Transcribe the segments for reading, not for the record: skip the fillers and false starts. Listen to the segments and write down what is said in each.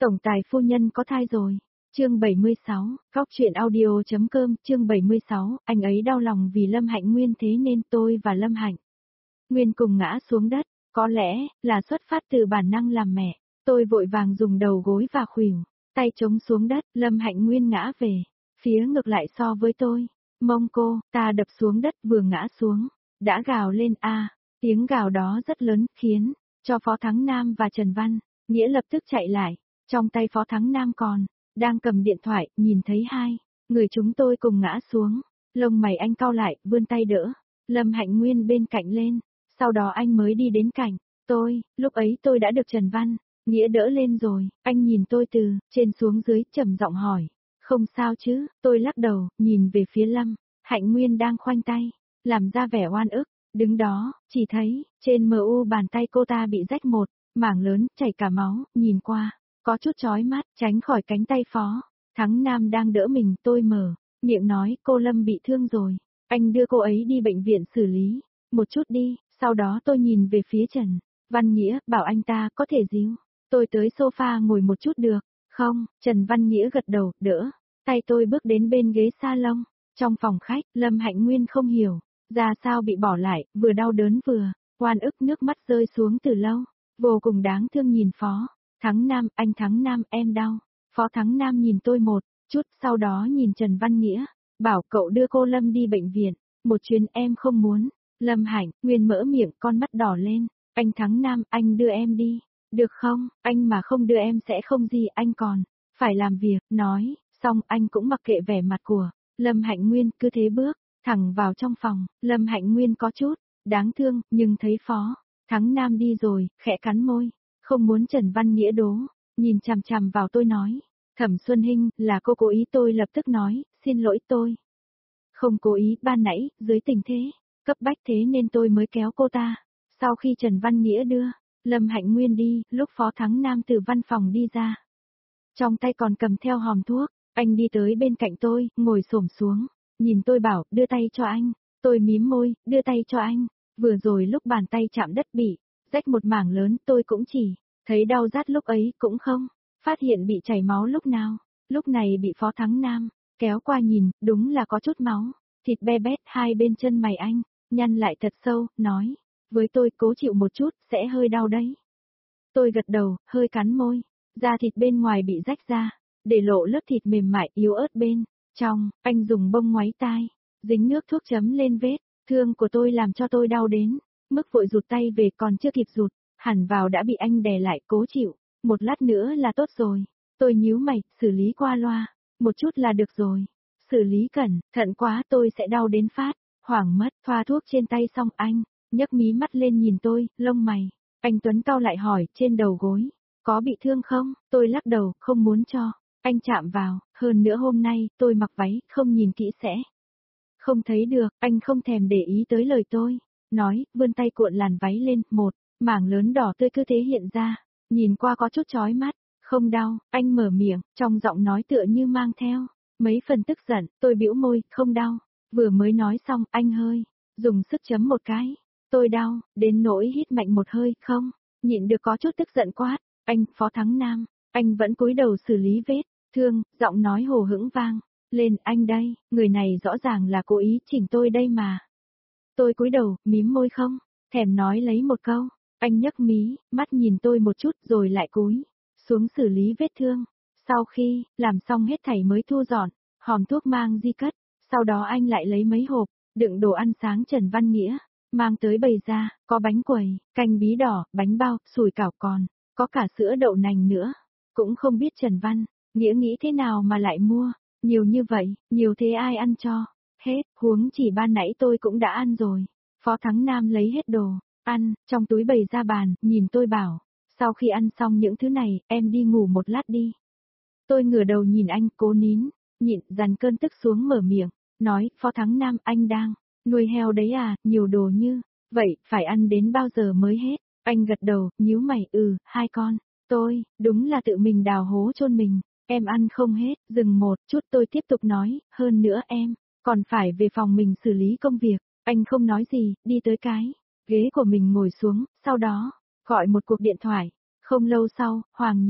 Tổng tài phu nhân có thai rồi. Chương 76, Góc truyện audio.com, chương 76, anh ấy đau lòng vì Lâm Hạnh Nguyên thế nên tôi và Lâm Hạnh Nguyên cùng ngã xuống đất, có lẽ là xuất phát từ bản năng làm mẹ. Tôi vội vàng dùng đầu gối và khuỷu tay chống xuống đất, Lâm Hạnh Nguyên ngã về phía ngược lại so với tôi. Mông cô ta đập xuống đất, vừa ngã xuống đã gào lên a. Tiếng gào đó rất lớn, khiến cho Phó Thắng Nam và Trần Văn Nghĩa lập tức chạy lại. Trong tay Phó Thắng Nam còn đang cầm điện thoại, nhìn thấy hai người chúng tôi cùng ngã xuống, lông mày anh cau lại, vươn tay đỡ Lâm Hạnh Nguyên bên cạnh lên, sau đó anh mới đi đến cạnh tôi. Lúc ấy tôi đã được Trần Văn Nghĩa đỡ lên rồi. Anh nhìn tôi từ trên xuống dưới, trầm giọng hỏi, không sao chứ? Tôi lắc đầu, nhìn về phía Lâm Hạnh Nguyên đang khoanh tay làm ra vẻ oan ức đứng đó, chỉ thấy trên mu bàn tay cô ta bị rách một mảng lớn, chảy cả máu, nhìn qua có chút chói mắt. Tránh khỏi cánh tay Phó Thắng Nam đang đỡ mình, tôi mở miệng nói, cô Lâm bị thương rồi, anh đưa cô ấy đi bệnh viện xử lý một chút đi. Sau đó tôi nhìn về phía Trần Văn Nghĩa, bảo anh ta có thể díu tôi tới sofa ngồi một chút được không? Trần Văn Nghĩa gật đầu, đỡ tay tôi bước đến bên ghế salon. Trong phòng khách, Lâm Hạnh Nguyên không hiểu ra sao bị bỏ lại, vừa đau đớn vừa oan ức, nước mắt rơi xuống từ lâu, vô cùng đáng thương nhìn Phó Thắng Nam. Anh Thắng Nam, em đau. Phó Thắng Nam nhìn tôi một chút, sau đó nhìn Trần Văn Nghĩa, bảo cậu đưa cô Lâm đi bệnh viện một chuyến, em không muốn. Lâm Hạnh Nguyên mở miệng, con mắt đỏ lên, anh Thắng Nam, anh đưa em đi được không? Anh mà không đưa em sẽ không gì, anh còn phải làm việc. Nói xong anh cũng mặc kệ vẻ mặt của Lâm Hạnh Nguyên, cứ thế bước thẳng vào trong phòng. Lâm Hạnh Nguyên có chút đáng thương, nhưng thấy Phó Thắng Nam đi rồi, khẽ cắn môi, không muốn Trần Văn Nghĩa đố nhìn chằm chằm vào tôi nói, Thẩm Xuân Hinh, là cô cố ý. Tôi lập tức nói, xin lỗi, tôi không cố ý, ban nãy dưới tình thế cấp bách thế nên tôi mới kéo cô ta. Sau khi Trần Văn Nghĩa đưa Lâm Hạnh Nguyên đi, lúc Phó Thắng Nam từ văn phòng đi ra, trong tay còn cầm theo hòm thuốc, anh đi tới bên cạnh tôi, ngồi xổm xuống, nhìn tôi bảo, đưa tay cho anh. Tôi mím môi, đưa tay cho anh. Vừa rồi lúc bàn tay chạm đất bị rách một mảng lớn, tôi cũng chỉ thấy đau rát, lúc ấy cũng không phát hiện bị chảy máu lúc nào. Lúc này bị Phó Thắng Nam kéo qua nhìn, đúng là có chút máu, thịt be bét. Hai bên chân mày anh nhăn lại thật sâu, nói với tôi, cố chịu một chút, sẽ hơi đau đấy. Tôi gật đầu, hơi cắn môi, da thịt bên ngoài bị rách ra, để lộ lớp thịt mềm mại yếu ớt bên trong. Anh dùng bông ngoáy tai dính nước thuốc chấm lên vết thương của tôi, làm cho tôi đau đến mức vội rụt tay về, còn chưa kịp rụt hẳn vào đã bị anh đè lại, cố chịu một lát nữa là tốt rồi. Tôi nhíu mày, xử lý qua loa một chút là được rồi. Xử lý cẩn thận quá tôi sẽ đau đến phát hoảng mất. Thoa thuốc trên tay xong anh nhấc mí mắt lên nhìn tôi, lông mày anh tuấn cau lại, hỏi, trên đầu gối có bị thương không? Tôi lắc đầu, không muốn cho anh chạm vào, hơn nữa hôm nay tôi mặc váy, không nhìn kỹ sẽ không thấy được. Anh không thèm để ý tới lời tôi nói, vươn tay cuộn làn váy lên, một mảng lớn đỏ tươi cứ thế hiện ra, nhìn qua có chút chói mắt. Không đau, anh mở miệng, trong giọng nói tựa như mang theo mấy phần tức giận. Tôi bĩu môi, không đau. Vừa mới nói xong, anh hơi dùng sức chấm một cái. Tôi đau đến nỗi hít mạnh một hơi, không nhịn được có chút tức giận quát, anh Phó Thắng Nam. Anh vẫn cúi đầu xử lý vết thương, giọng nói hồ hững vang lên, anh đây, người này rõ ràng là cố ý chỉnh tôi đây mà. Tôi cúi đầu, mím môi, không thèm nói lấy một câu. Anh nhấc mí mắt nhìn tôi một chút, rồi lại cúi xuống xử lý vết thương. Sau khi làm xong hết thảy mới thu dọn hòm thuốc mang đi cất. Sau đó anh lại lấy mấy hộp đựng đồ ăn sáng Trần Văn Nghĩa mang tới bày ra, có bánh quẩy, canh bí đỏ, bánh bao, sủi cảo, còn có cả sữa đậu nành nữa. Cũng không biết Trần Văn Nghĩa nghĩ thế nào mà lại mua nhiều như vậy, nhiều thế ai ăn cho hết, huống chỉ ban nãy tôi cũng đã ăn rồi. Phó Thắng Nam lấy hết đồ ăn trong túi bày ra bàn, nhìn tôi bảo, sau khi ăn xong những thứ này, em đi ngủ một lát đi. Tôi ngửa đầu nhìn anh, cố nín nhịn dằn cơn tức xuống, mở miệng nói, Phó Thắng Nam, anh đang nuôi heo đấy à, nhiều đồ như vậy, phải ăn đến bao giờ mới hết? Anh gật đầu, nhíu mày, hai con tôi đúng là tự mình đào hố chôn mình, em ăn không hết. Dừng một chút tôi tiếp tục nói, hơn nữa em còn phải về phòng mình xử lý công việc. Anh không nói gì, đi tới cái ghế của mình ngồi xuống, sau đó gọi một cuộc điện thoại. Không lâu sau, Hoàng Nhược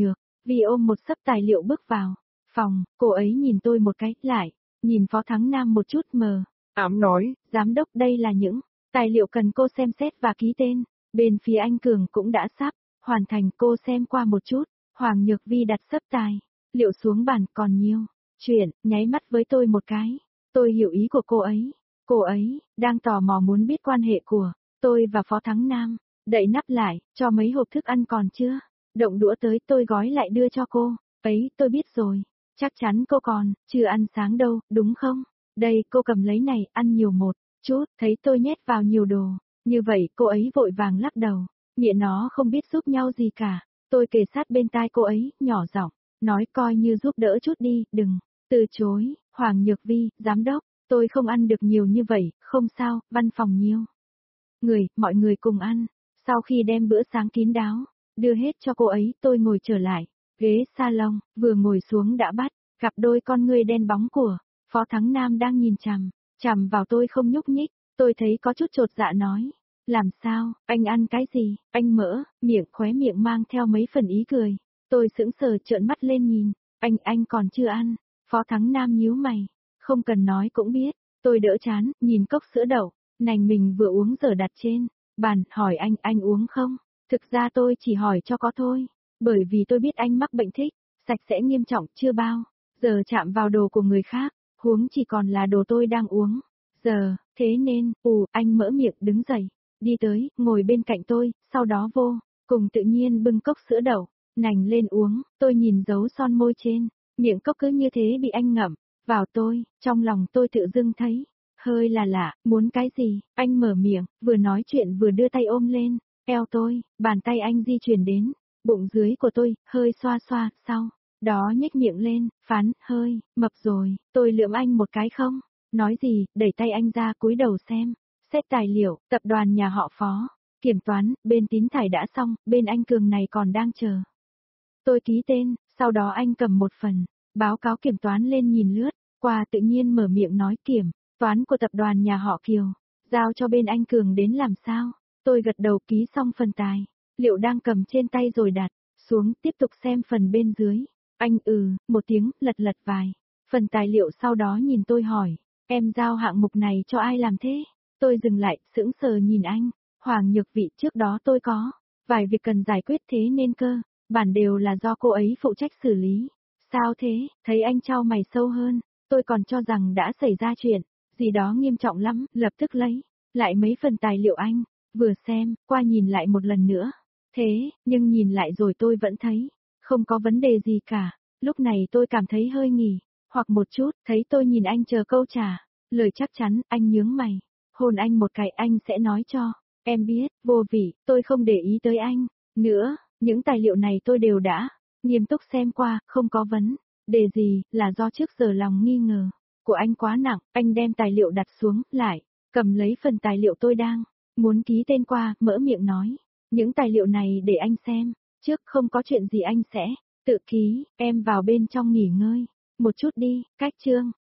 Vi ôm một xấp tài liệu bước vào phòng, cô ấy nhìn tôi một cái, lại nhìn Phó Thắng Nam một chút mờ ám nói, giám đốc đây là những tài liệu cần cô xem xét và ký tên. Bên phía anh Cường cũng đã sắp hoàn thành, cô xem qua một chút. Hoàng Nhược Vi đặt xấp tài liệu xuống bàn, còn nhiều chuyện, nháy mắt với tôi một cái. Tôi hiểu ý của cô ấy. Cô ấy đang tò mò muốn biết quan hệ của tôi và Phó Thắng Nam. Đậy nắp lại, cho mấy hộp thức ăn còn chưa động đũa tới, tôi gói lại đưa cho cô. Ấy, tôi biết rồi. Chắc chắn cô còn chưa ăn sáng đâu, đúng không? Đây, cô cầm lấy này, ăn nhiều một chút. Thấy tôi nhét vào nhiều đồ như vậy, cô ấy vội vàng lắc đầu. Nghĩa nó không biết giúp nhau gì cả. Tôi kề sát bên tai cô ấy, nhỏ giọng nói, coi như giúp đỡ chút đi, đừng từ chối. Hoàng Nhược Vi, giám đốc, tôi không ăn được nhiều như vậy. Không sao, văn phòng nhiều người, mọi người cùng ăn. Sau khi đem bữa sáng kín đáo đưa hết cho cô ấy, tôi ngồi trở lại ghế salon, vừa ngồi xuống đã bắt gặp đôi con ngươi đen bóng của Phó Thắng Nam đang nhìn chằm chằm vào tôi không nhúc nhích. Tôi thấy có chút chột dạ nói, làm sao, anh ăn cái gì? Anh mỡ miệng, khóe miệng mang theo mấy phần ý cười. Tôi sững sờ trợn mắt lên nhìn, anh còn chưa ăn. Phó Thắng Nam nhíu mày, không cần nói cũng biết. Tôi đỡ chán, nhìn cốc sữa đậu nành mình vừa uống giờ đặt trên bàn, hỏi anh uống không? Thực ra tôi chỉ hỏi cho có thôi, bởi vì tôi biết anh mắc bệnh thích sạch sẽ nghiêm trọng, chưa bao giờ chạm vào đồ của người khác, huống chỉ còn là đồ tôi đang uống. Giờ, thế nên, anh mỡ miệng đứng dậy, đi tới, ngồi bên cạnh tôi, sau đó vô cùng tự nhiên bưng cốc sữa đậu nành lên uống. Tôi nhìn dấu son môi trên miệng cốc cứ như thế bị anh ngậm vào. Trong lòng tôi tự dưng thấy hơi là lạ, muốn cái gì? Anh mở miệng, vừa nói chuyện vừa đưa tay ôm lên eo tôi, bàn tay anh di chuyển đến bụng dưới của tôi, hơi xoa xoa, sau đó nhếch miệng lên, phán, hơi mập rồi. Tôi lườm anh một cái không nói gì, đẩy tay anh ra cúi đầu xem xét tài liệu. Tập đoàn nhà họ Phó, kiểm toán, bên Tín Thải đã xong, bên anh Cường này còn đang chờ tôi ký tên. Sau đó anh cầm một phần báo cáo kiểm toán lên nhìn lướt qua, tự nhiên mở miệng nói, kiểm toán của tập đoàn nhà họ Kiều giao cho bên anh Cường đến làm sao? Tôi gật đầu, ký xong phần tài liệu đang cầm trên tay rồi đặt xuống, tiếp tục xem phần bên dưới. Anh một tiếng, lật vài phần tài liệu, sau đó nhìn tôi hỏi, em giao hạng mục này cho ai làm thế? Tôi dừng lại, sững sờ nhìn anh. Hoàng Nhược Vi, trước đó tôi có vài việc cần giải quyết, thế nên cơ bản đều là do cô ấy phụ trách xử lý. Sao thế? Thấy anh chau mày sâu hơn, tôi còn cho rằng đã xảy ra chuyện gì đó nghiêm trọng lắm, lập tức lấy lại mấy phần tài liệu anh vừa xem qua nhìn lại một lần nữa. Thế, nhưng nhìn lại rồi tôi vẫn thấy không có vấn đề gì cả. Lúc này tôi cảm thấy hơi nghỉ hoặc một chút. Thấy tôi nhìn anh chờ câu trả lời chắc chắn, anh nhướng mày, hôn anh một cái. Anh sẽ nói cho em biết. Vô vị, tôi không để ý tới anh nữa. Những tài liệu này tôi đều đã nghiêm túc xem qua, không có vấn đề gì. Là do trước giờ lòng nghi ngờ của anh quá nặng. Anh đem tài liệu đặt xuống, lại cầm lấy phần tài liệu tôi đang muốn ký tên qua, mở miệng nói, những tài liệu này để anh xem trước, không có chuyện gì anh sẽ tự ký. Em vào bên trong nghỉ ngơi một chút đi. Cách chương